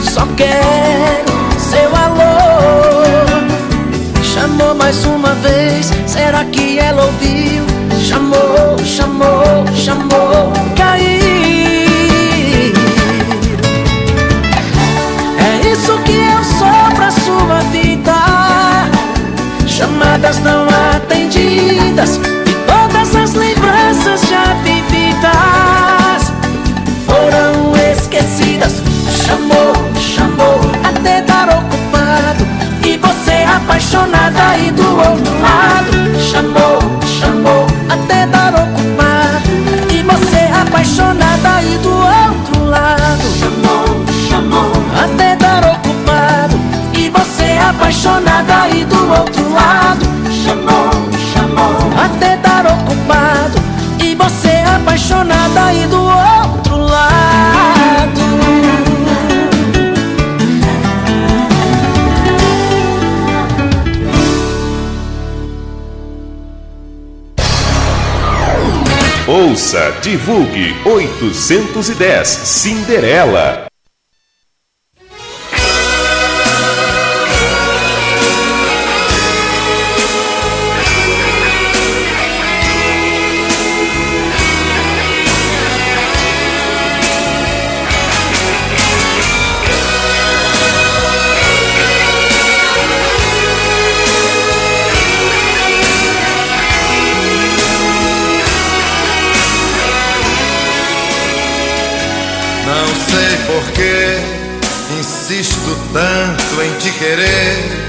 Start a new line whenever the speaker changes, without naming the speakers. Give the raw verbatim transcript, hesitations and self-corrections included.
só quero seu alô. Chamou mais uma vez, será que ela ouviu? Chamou, chamou, chamou, caí. É isso que eu sou pra sua vida. Chamadas não atendidas e todas as lembranças já vividas foram esquecidas. Chamou, chamou, até dar ocupado e você apaixonada aí do outro lado. Chamou, chamou, até dar ocupado e você apaixonada aí do outro lado. Chamou, chamou, até dar ocupado e você apaixonada aí do outro lado. Chamou, chamou, até dar ocupado e você apaixonada aí do outro lado.
Ouça, divulgue oitocentos e dez Cinderela.
Não sei por que insisto tanto em te querer.